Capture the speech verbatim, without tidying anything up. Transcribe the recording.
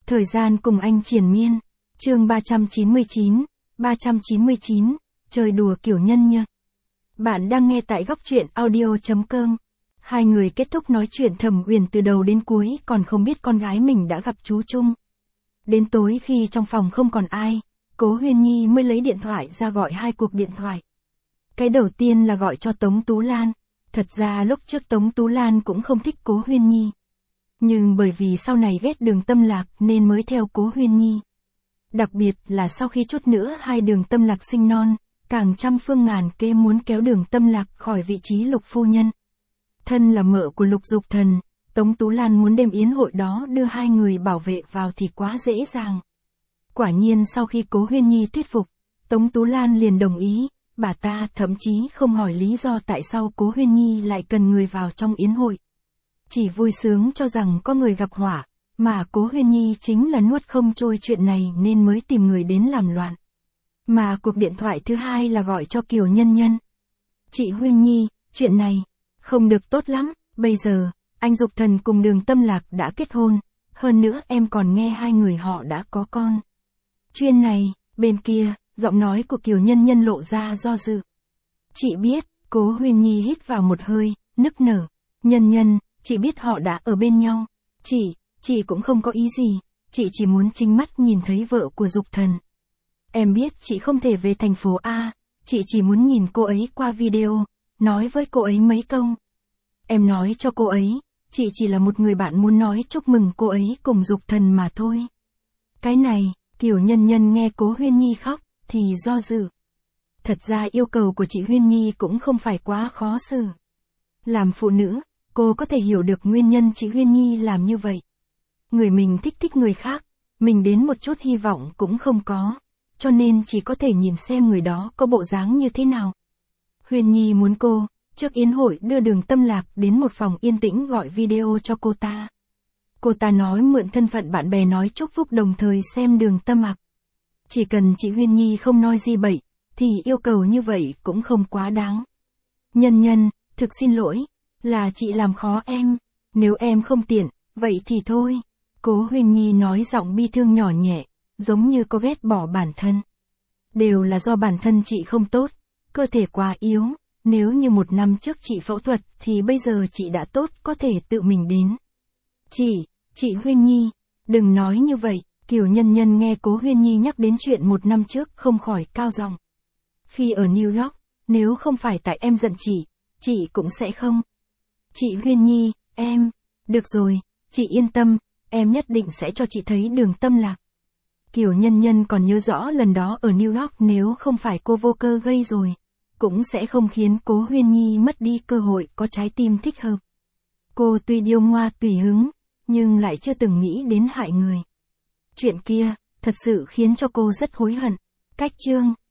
Thời gian cùng anh triền miên. Chương ba trăm chín mươi chín, ba trăm chín mươi chín, chơi đùa kiểu nhân nhơ. Bạn đang nghe tại góc truyện audio chấm com. Hai người kết thúc nói chuyện Thẩm Uyển từ đầu đến cuối còn không biết con gái mình đã gặp chú Trung. Đến tối khi trong phòng không còn ai, Cố Huyên Nhi mới lấy điện thoại ra gọi hai cuộc điện thoại. Cái đầu tiên là gọi cho Tống Tú Lan. Thật ra lúc trước Tống Tú Lan cũng không thích Cố Huyên Nhi. Nhưng bởi vì sau này ghét Đường Tâm Lạc nên mới theo Cố Huyên Nhi. Đặc biệt là sau khi chút nữa hai Đường Tâm Lạc sinh non, càng trăm phương ngàn kế muốn kéo Đường Tâm Lạc khỏi vị trí Lục phu nhân. Thân là mợ của Lục Dục Thần, Tống Tú Lan muốn đêm yến hội đó đưa hai người bảo vệ vào thì quá dễ dàng. Quả nhiên sau khi Cố Huyên Nhi thuyết phục, Tống Tú Lan liền đồng ý, bà ta thậm chí không hỏi lý do tại sao Cố Huyên Nhi lại cần người vào trong yến hội. Chỉ vui sướng cho rằng có người gặp họa, mà Cố Huyên Nhi chính là nuốt không trôi chuyện này nên mới tìm người đến làm loạn. Mà cuộc điện thoại thứ hai là gọi cho Kiều Nhân Nhân. Chị Huyên Nhi, chuyện này không được tốt lắm, bây giờ, anh Dục Thần cùng Đường Tâm Lạc đã kết hôn, hơn nữa em còn nghe hai người họ đã có con. Chuyện này, bên kia, giọng nói của Kiều Nhân Nhân lộ ra do dự. Chị biết, Cố Huyên Nhi hít vào một hơi, nức nở. Nhân Nhân, chị biết họ đã ở bên nhau. Chị, chị cũng không có ý gì, chị chỉ muốn chính mắt nhìn thấy vợ của Dục Thần. Em biết chị không thể về thành phố A, chị chỉ muốn nhìn cô ấy qua video, nói với cô ấy mấy câu. Em nói cho cô ấy, chị chỉ là một người bạn muốn nói chúc mừng cô ấy cùng Dục Thần mà thôi. Cái này, Kiều Nhân Nhân nghe Cố Huyên Nhi khóc, thì do dự. Thật ra yêu cầu của chị Huyên Nhi cũng không phải quá khó xử. Làm phụ nữ, cô có thể hiểu được nguyên nhân chị Huyên Nhi làm như vậy. Người mình thích thích người khác, mình đến một chút hy vọng cũng không có, cho nên chỉ có thể nhìn xem người đó có bộ dáng như thế nào. Huyên Nhi muốn cô, trước yến hội đưa Đường Tâm Lạc đến một phòng yên tĩnh gọi video cho cô ta. Cô ta nói mượn thân phận bạn bè nói chúc phúc đồng thời xem Đường Tâm Lạc. Chỉ cần chị Huyên Nhi không nói gì bậy, thì yêu cầu như vậy cũng không quá đáng. Nhân Nhân, thực xin lỗi, là chị làm khó em, nếu em không tiện, vậy thì thôi. Cố Huyên Nhi nói giọng bi thương nhỏ nhẹ, giống như có ghét bỏ bản thân. Đều là do bản thân chị không tốt, cơ thể quá yếu, nếu như một năm trước chị phẫu thuật thì bây giờ chị đã tốt có thể tự mình đến. Chị, chị Huyên Nhi, đừng nói như vậy. Kiều Nhân Nhân nghe Cố Huyên Nhi nhắc đến chuyện một năm trước không khỏi cao giọng. Khi ở New York, nếu không phải tại em giận chị, chị cũng sẽ không. Chị Huyên Nhi, em, được rồi, chị yên tâm, em nhất định sẽ cho chị thấy Đường Tâm Lạc. Kiều Nhân Nhân còn nhớ rõ lần đó ở New York nếu không phải cô vô cơ gây rồi, cũng sẽ không khiến Cố Huyên Nhi mất đi cơ hội có trái tim thích hợp. Cô tuy điêu ngoa tùy hứng, nhưng lại chưa từng nghĩ đến hại người. Chuyện kia, thật sự khiến cho cô rất hối hận. Cách chương